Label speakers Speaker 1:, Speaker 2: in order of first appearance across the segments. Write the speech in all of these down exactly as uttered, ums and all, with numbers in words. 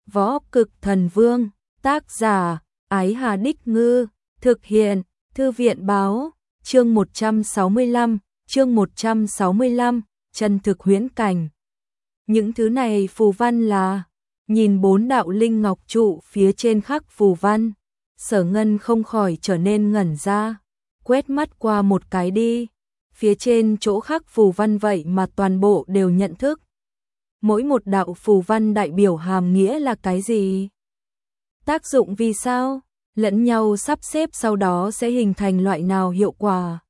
Speaker 1: Võ Cực Thần Vương, tác giả, Ái Hà Đích Ngư, thực hiện, Thư viện Báo, chương một trăm sáu mươi lăm, chương một trăm sáu mươi lăm, chân thực huyễn cảnh. Những thứ này phù văn là, nhìn bốn đạo linh ngọc trụ phía trên khắc phù văn, Sở Ngân không khỏi trở nên ngẩn ra, quét mắt qua một cái đi, phía trên chỗ khắc phù văn vậy mà toàn bộ đều nhận thức. Mỗi một đạo phù văn đại biểu hàm nghĩa là cái gì? Tác dụng vì sao? Lẫn nhau sắp xếp sau đó sẽ hình thành loại nào hiệu quả?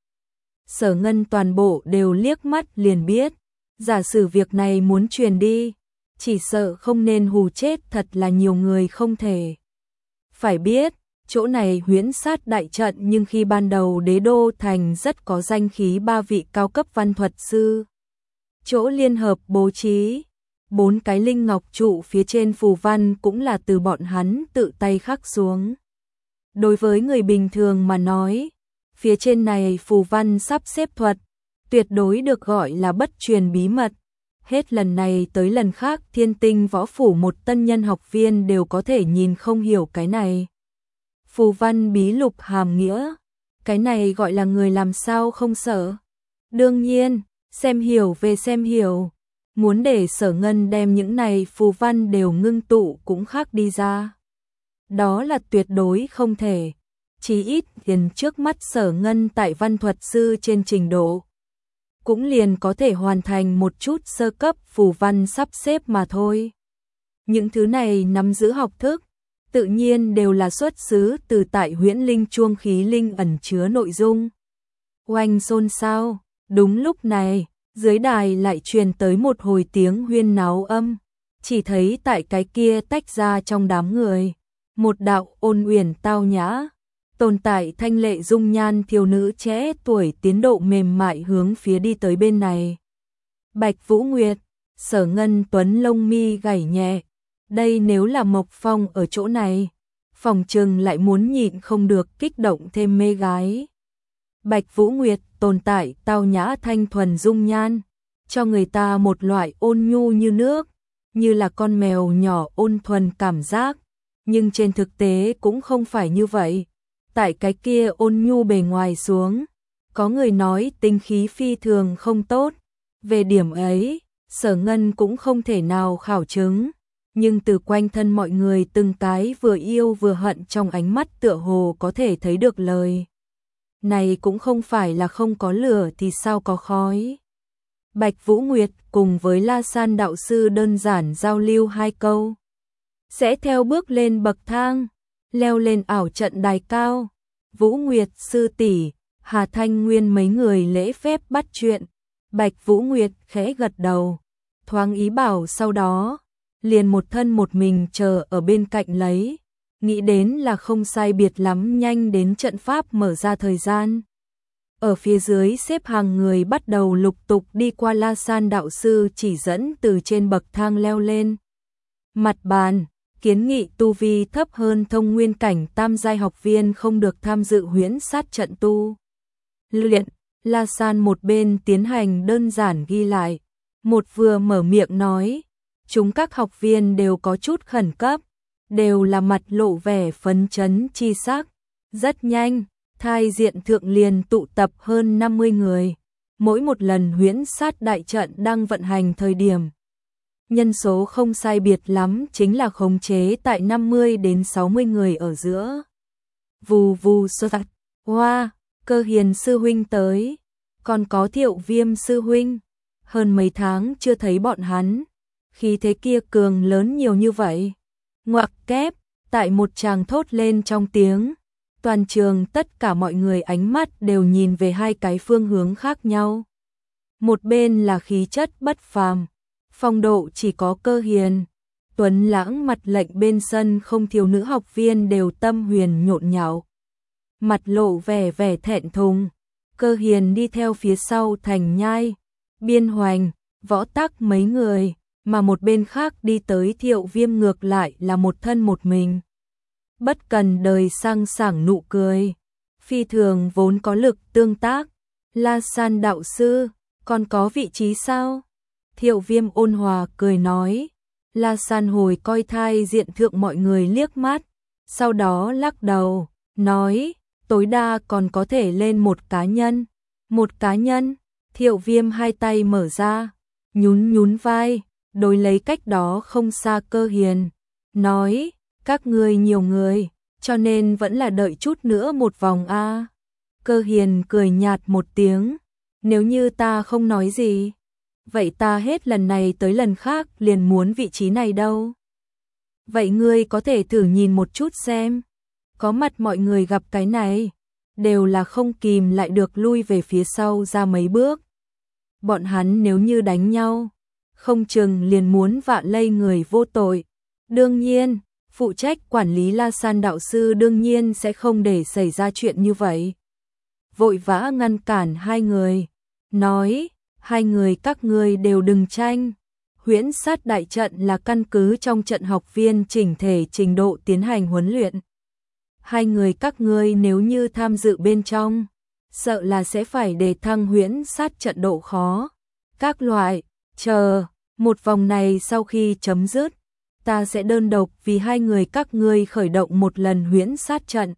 Speaker 1: Sở Ngân toàn bộ đều liếc mắt liền biết, giả sử việc này muốn truyền đi, chỉ sợ không nên hù chết thật là nhiều người không thể. Phải biết, chỗ này huyễn sát đại trận nhưng khi ban đầu Đế Đô Thành rất có danh khí ba vị cao cấp văn thuật sư. Chỗ liên hợp bố trí, bốn cái linh ngọc trụ phía trên phù văn cũng là từ bọn hắn tự tay khắc xuống. Đối với người bình thường mà nói, phía trên này phù văn sắp xếp thuật, tuyệt đối được gọi là bất truyền bí mật. Hết lần này tới lần khác Thiên Tinh Võ Phủ một tân nhân học viên đều có thể nhìn không hiểu cái này. Phù văn bí lục hàm nghĩa, cái này gọi là người làm sao không sợ. Đương nhiên, xem hiểu về xem hiểu, muốn để Sở Ngân đem những này phù văn đều ngưng tụ cũng khác đi ra. Đó là tuyệt đối không thể, chí ít liền trước mắt Sở Ngân tại văn thuật sư trên trình độ. Cũng liền có thể hoàn thành một chút sơ cấp phù văn sắp xếp mà thôi. Những thứ này nắm giữ học thức, tự nhiên đều là xuất xứ từ tại huyễn linh chuông khí linh ẩn chứa nội dung. Oanh xôn xao, đúng lúc này, dưới đài lại truyền tới một hồi tiếng huyên náo âm, chỉ thấy tại cái kia tách ra trong đám người, một đạo ôn uyển tao nhã, tồn tại thanh lệ dung nhan thiếu nữ trẻ tuổi tiến độ mềm mại hướng phía đi tới bên này. Bạch Vũ Nguyệt, Sở Ngân Tuấn lông mi gảy nhẹ, đây nếu là Mộc Phong ở chỗ này, phòng trừng lại muốn nhịn không được kích động thêm mê gái. Bạch Vũ Nguyệt tồn tại tao nhã thanh thuần dung nhan, cho người ta một loại ôn nhu như nước, như là con mèo nhỏ ôn thuần cảm giác, nhưng trên thực tế cũng không phải như vậy. Tại cái kia ôn nhu bề ngoài xuống, có người nói tinh khí phi thường không tốt, về điểm ấy, Sở Ngân cũng không thể nào khảo chứng, nhưng từ quanh thân mọi người từng cái vừa yêu vừa hận trong ánh mắt tựa hồ có thể thấy được lời. Này cũng không phải là không có lửa thì sao có khói. Bạch Vũ Nguyệt cùng với La San đạo sư đơn giản giao lưu hai câu, sẽ theo bước lên bậc thang, leo lên ảo trận đài cao. Vũ Nguyệt sư tỷ, Hà Thanh Nguyên mấy người lễ phép bắt chuyện. Bạch Vũ Nguyệt khẽ gật đầu, thoáng ý bảo sau đó, liền một thân một mình chờ ở bên cạnh lấy, nghĩ đến là không sai biệt lắm nhanh đến trận pháp mở ra thời gian. Ở phía dưới xếp hàng người bắt đầu lục tục đi qua La San đạo sư chỉ dẫn từ trên bậc thang leo lên. Mặt bàn, kiến nghị tu vi thấp hơn thông nguyên cảnh tam giai học viên không được tham dự huyễn sát trận tu luyện. La San một bên tiến hành đơn giản ghi lại, một vừa mở miệng nói, chúng các học viên đều có chút khẩn cấp, đều là mặt lộ vẻ phấn chấn chi sắc. Rất nhanh, thai diện thượng liền tụ tập hơn năm mươi người, mỗi một lần huyễn sát đại trận đang vận hành thời điểm. Nhân số không sai biệt lắm chính là khống chế tại năm mươi đến sáu mươi người ở giữa. Vù vù sơ tạc, hoa, Cơ Hiền sư huynh tới, còn có Thiệu Viêm sư huynh, hơn mấy tháng chưa thấy bọn hắn, khi thế kia cường lớn nhiều như vậy. Ngoặc kép, tại một tràng thốt lên trong tiếng, toàn trường tất cả mọi người ánh mắt đều nhìn về hai cái phương hướng khác nhau. Một bên là khí chất bất phàm, phong độ chỉ có Cơ Hiền, tuấn lãng mặt lệnh bên sân không thiếu nữ học viên đều tâm huyền nhộn nhạo, mặt lộ vẻ vẻ thẹn thùng. Cơ Hiền đi theo phía sau Thành Nhai, Biên Hoành, Võ Tắc mấy người, mà một bên khác đi tới Thiệu Viêm ngược lại là một thân một mình. Bất cần đời sang sảng nụ cười, phi thường vốn có lực tương tác. La San đạo sư, còn có vị trí sao? Thiệu Viêm ôn hòa cười nói, La San hồi coi thai diện thượng mọi người liếc mắt, sau đó lắc đầu, nói, tối đa còn có thể lên một cá nhân. Một cá nhân, Thiệu Viêm hai tay mở ra, nhún nhún vai, đối lấy cách đó không xa Cơ Hiền, nói, các ngươi nhiều người, cho nên vẫn là đợi chút nữa một vòng a. Cơ Hiền cười nhạt một tiếng, nếu như ta không nói gì, vậy ta hết lần này tới lần khác liền muốn vị trí này đâu. Vậy ngươi có thể thử nhìn một chút xem. Có mặt mọi người gặp cái này, đều là không kìm lại được lui về phía sau ra mấy bước. Bọn hắn nếu như đánh nhau, không chừng liền muốn vạ lây người vô tội. Đương nhiên, phụ trách quản lý La San đạo sư đương nhiên sẽ không để xảy ra chuyện như vậy. Vội vã ngăn cản hai người, nói, hai người các ngươi đều đừng tranh. Huyễn sát đại trận là căn cứ trong trận học viên chỉnh thể trình độ tiến hành huấn luyện. Hai người các ngươi nếu như tham dự bên trong, sợ là sẽ phải đề thăng huyễn sát trận độ khó. Các loại, chờ, một vòng này sau khi chấm dứt, ta sẽ đơn độc vì hai người các ngươi khởi động một lần huyễn sát trận.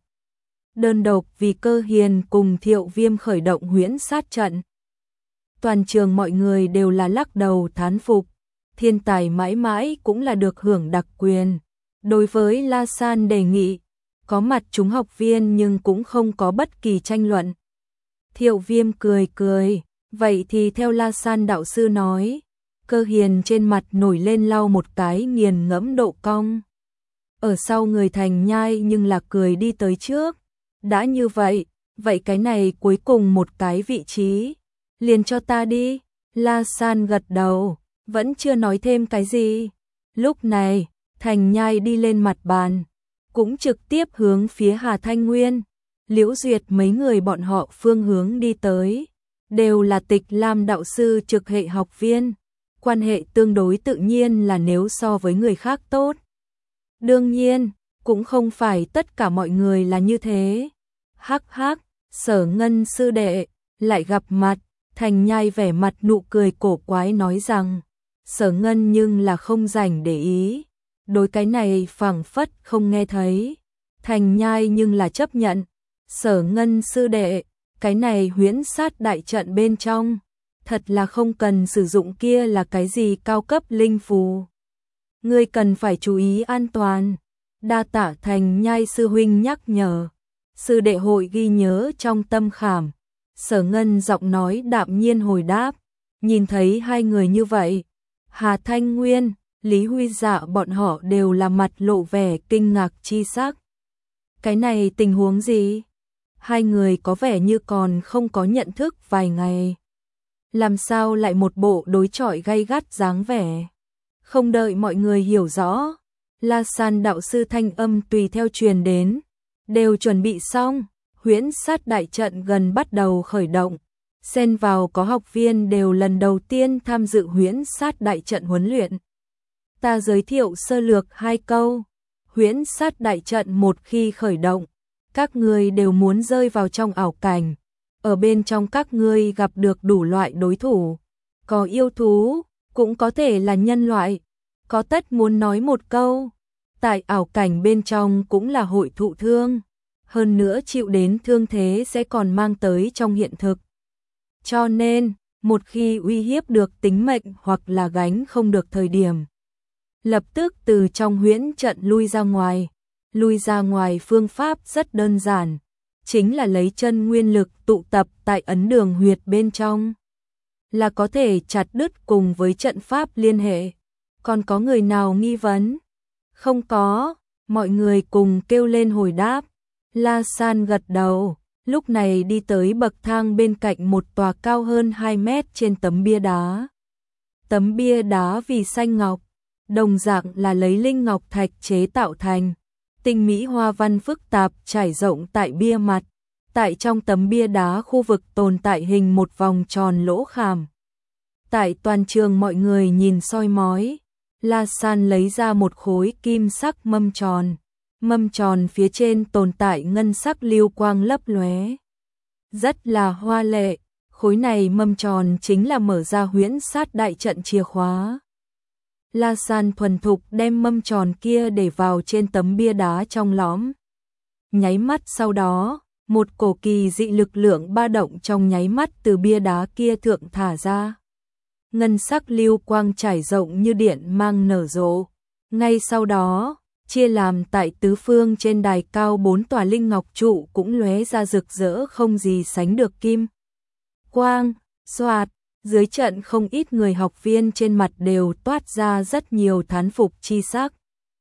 Speaker 1: Đơn độc vì Cơ Hiền cùng Thiệu Viêm khởi động huyễn sát trận. Toàn trường mọi người đều là lắc đầu thán phục. Thiên tài mãi mãi cũng là được hưởng đặc quyền. Đối với La San đề nghị, có mặt chúng học viên nhưng cũng không có bất kỳ tranh luận. Thiệu Viêm cười cười, vậy thì theo La San đạo sư nói. Cơ Hiền trên mặt nổi lên lau một cái nghiền ngẫm độ cong. Ở sau người Thành Nhai nhưng là cười đi tới trước. Đã như vậy, vậy cái này cuối cùng một cái vị trí, liền cho ta đi. La San gật đầu, vẫn chưa nói thêm cái gì. Lúc này, Thành Nhai đi lên mặt bàn, cũng trực tiếp hướng phía Hà Thanh Nguyên, Liễu Duyệt mấy người bọn họ phương hướng đi tới. Đều là Tịch Lam đạo sư trực hệ học viên, quan hệ tương đối tự nhiên là nếu so với người khác tốt. Đương nhiên, cũng không phải tất cả mọi người là như thế. Hắc hắc, Sở Ngân sư đệ, lại gặp mặt. Thành Nhai vẻ mặt nụ cười cổ quái nói rằng, Sở Ngân nhưng là không rảnh để ý. Đối cái này phảng phất không nghe thấy. Thành Nhai nhưng là chấp nhận. Sở Ngân sư đệ, cái này huyễn sát đại trận bên trong, thật là không cần sử dụng kia là cái gì cao cấp linh phù. Ngươi cần phải chú ý an toàn. Đa tạ Thành Nhai sư huynh nhắc nhở. Sư đệ hội ghi nhớ trong tâm khảm. Sở Ngân giọng nói đạm nhiên hồi đáp. Nhìn thấy hai người như vậy, Hà Thanh Nguyên, Lý Huy Dạ bọn họ đều là mặt lộ vẻ kinh ngạc chi sắc. Cái này tình huống gì? Hai người có vẻ như còn không có nhận thức vài ngày. Làm sao lại một bộ đối chọi gay gắt dáng vẻ? Không đợi mọi người hiểu rõ, La San đạo sư thanh âm tùy theo truyền đến. Đều chuẩn bị xong, huyễn sát đại trận gần bắt đầu khởi động. Xen vào có học viên đều lần đầu tiên tham dự huyễn sát đại trận huấn luyện. Ta giới thiệu sơ lược hai câu. Huyễn sát đại trận một khi khởi động, các ngươi đều muốn rơi vào trong ảo cảnh. Ở bên trong các ngươi gặp được đủ loại đối thủ. Có yêu thú, cũng có thể là nhân loại. Có tất muốn nói một câu. Tại ảo cảnh bên trong cũng là hội thụ thương. Hơn nữa chịu đến thương thế sẽ còn mang tới trong hiện thực. Cho nên, một khi uy hiếp được tính mệnh hoặc là gánh không được thời điểm, lập tức từ trong huyễn trận lui ra ngoài. Lui ra ngoài phương pháp rất đơn giản, chính là lấy chân nguyên lực tụ tập tại ấn đường huyệt bên trong, là có thể chặt đứt cùng với trận pháp liên hệ. Còn có người nào nghi vấn? Không có, mọi người cùng kêu lên hồi đáp. La San gật đầu, lúc này đi tới bậc thang bên cạnh một tòa cao hơn hai mét trên tấm bia đá. Tấm bia đá vì xanh ngọc, đồng dạng là lấy linh ngọc thạch chế tạo thành. Tinh mỹ hoa văn phức tạp trải rộng tại bia mặt. Tại trong tấm bia đá khu vực tồn tại hình một vòng tròn lỗ khảm. Tại toàn trường mọi người nhìn soi mói, La San lấy ra một khối kim sắc mâm tròn. Mâm tròn phía trên tồn tại ngân sắc lưu quang lấp lóe, rất là hoa lệ. Khối này mâm tròn chính là mở ra huyễn sát đại trận chìa khóa. La San thuần thục đem mâm tròn kia để vào trên tấm bia đá trong lõm. Nháy mắt sau đó, một cổ kỳ dị lực lượng ba động trong nháy mắt từ bia đá kia thượng thả ra. Ngân sắc lưu quang trải rộng như điện mang nở rộ. Ngay sau đó, chia làm tại tứ phương trên đài cao bốn tòa linh ngọc trụ cũng lóe ra rực rỡ không gì sánh được kim quang. Xoạt, dưới trận không ít người học viên trên mặt đều toát ra rất nhiều thán phục chi sắc.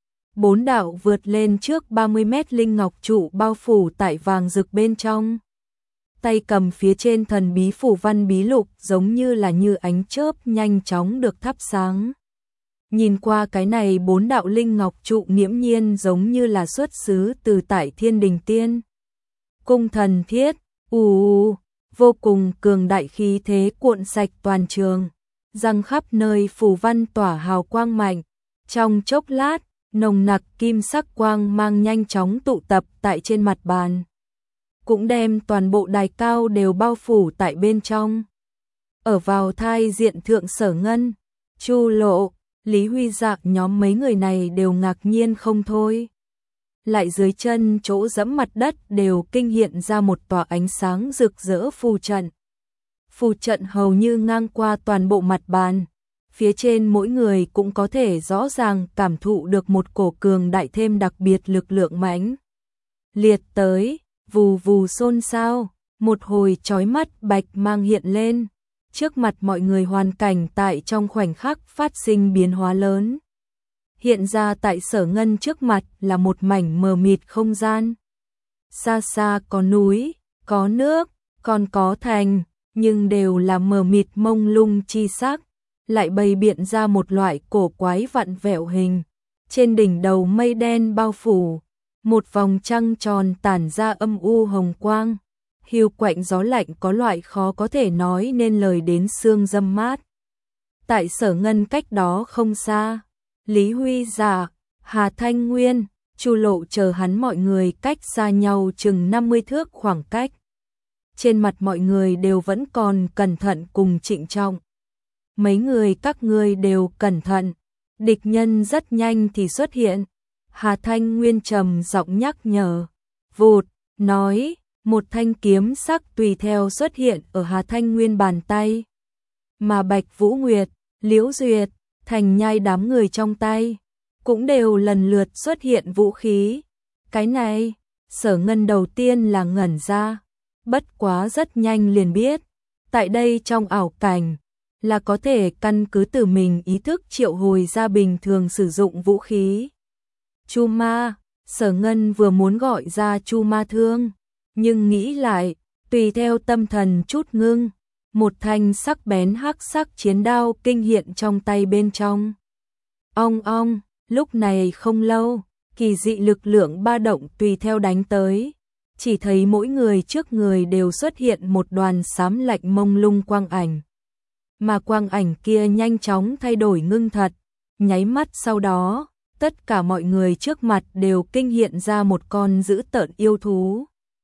Speaker 1: Bốn đạo vượt lên trước ba mươi mét linh ngọc trụ bao phủ tại vàng rực bên trong. Tay cầm phía trên thần bí phủ văn bí lục giống như là như ánh chớp nhanh chóng được thắp sáng. Nhìn qua cái này bốn đạo linh ngọc trụ nghiễm nhiên giống như là xuất xứ từ tại Thiên Đình Tiên Cung thần thiết, ù vô cùng cường đại khí thế cuộn sạch toàn trường, răng khắp nơi phủ văn tỏa hào quang mạnh. Trong chốc lát, nồng nặc kim sắc quang mang nhanh chóng tụ tập tại trên mặt bàn, cũng đem toàn bộ đài cao đều bao phủ tại bên trong. Ở vào thai diện thượng Sở Ngân, Chu Lộ, Lý Huy Dạ nhóm mấy người này đều ngạc nhiên không thôi. Lại dưới chân chỗ dẫm mặt đất đều kinh hiện ra một tòa ánh sáng rực rỡ phù trận. Phù trận hầu như ngang qua toàn bộ mặt bàn. Phía trên mỗi người cũng có thể rõ ràng cảm thụ được một cổ cường đại thêm đặc biệt lực lượng mãnh liệt tới, vù vù xôn xao, một hồi chói mắt bạch mang hiện lên. Trước mặt mọi người hoàn cảnh tại trong khoảnh khắc phát sinh biến hóa lớn. Hiện ra tại Sở Ngân trước mặt là một mảnh mờ mịt không gian. Xa xa có núi, có nước, còn có thành, nhưng đều là mờ mịt mông lung chi sắc, lại bày biện ra một loại cổ quái vặn vẹo hình. Trên đỉnh đầu mây đen bao phủ, một vòng trăng tròn tản ra âm u hồng quang. Hiu quạnh gió lạnh có loại khó có thể nói nên lời đến xương râm mát. Tại Sở Ngân cách đó không xa, Lý Huy Dạ, Hà Thanh Nguyên, Chu Lộ chờ hắn mọi người cách xa nhau chừng năm mươi thước khoảng cách. Trên mặt mọi người đều vẫn còn cẩn thận cùng trịnh trọng. Mấy người các ngươi đều cẩn thận, địch nhân rất nhanh thì xuất hiện. Hà Thanh Nguyên trầm giọng nhắc nhở. Vụt, nói, một thanh kiếm sắc tùy theo xuất hiện ở Hà Thanh Nguyên bàn tay. Mà Bạch Vũ Nguyệt, Liễu Duyệt, Thành Nhai đám người trong tay cũng đều lần lượt xuất hiện vũ khí. Cái này, Sở Ngân đầu tiên là ngẩn ra, bất quá rất nhanh liền biết, tại đây trong ảo cảnh là có thể căn cứ từ mình ý thức triệu hồi ra bình thường sử dụng vũ khí. Chu Ma, Sở Ngân vừa muốn gọi ra Chu Ma thương, nhưng nghĩ lại, tùy theo tâm thần chút ngưng, một thanh sắc bén hắc sắc chiến đao kinh hiện trong tay bên trong. Ong ong, lúc này không lâu, kỳ dị lực lượng ba động tùy theo đánh tới, chỉ thấy mỗi người trước người đều xuất hiện một đoàn xám lạnh mông lung quang ảnh. Mà quang ảnh kia nhanh chóng thay đổi ngưng thật, nháy mắt sau đó, tất cả mọi người trước mặt đều kinh hiện ra một con dữ tợn yêu thú.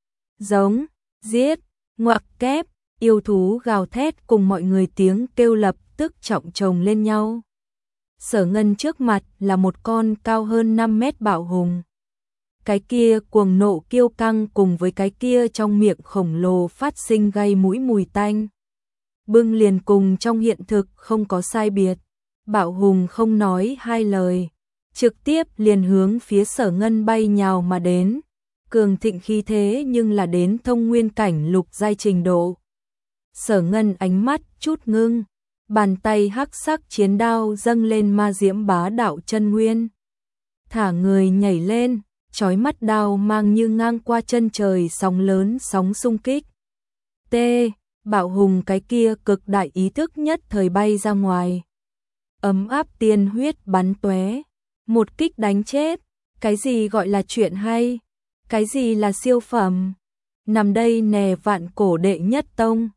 Speaker 1: Giống, giết, ngoặc kép, yêu thú gào thét cùng mọi người tiếng kêu lập tức trọng chồng lên nhau. Sở Ngân trước mặt là một con cao hơn năm mét bạo hùng. Cái kia cuồng nộ kiêu căng cùng với cái kia trong miệng khổng lồ phát sinh gây mũi mùi tanh. Bưng liền cùng trong hiện thực không có sai biệt. Bạo hùng không nói hai lời, trực tiếp liền hướng phía Sở Ngân bay nhào mà đến. Cường thịnh khí thế nhưng là đến thông nguyên cảnh lục giai trình độ. Sở Ngân ánh mắt chút ngưng, bàn tay hắc sắc chiến đao dâng lên ma diễm bá đạo chân nguyên. Thả người nhảy lên, chói mắt đao mang như ngang qua chân trời sóng lớn sóng xung kích. T, bạo hùng cái kia cực đại ý thức nhất thời bay ra ngoài. Ấm áp tiên huyết bắn tóe, một kích đánh chết. Cái gì gọi là chuyện hay? Cái gì là siêu phẩm? Nằm đây nè vạn cổ đệ nhất tông,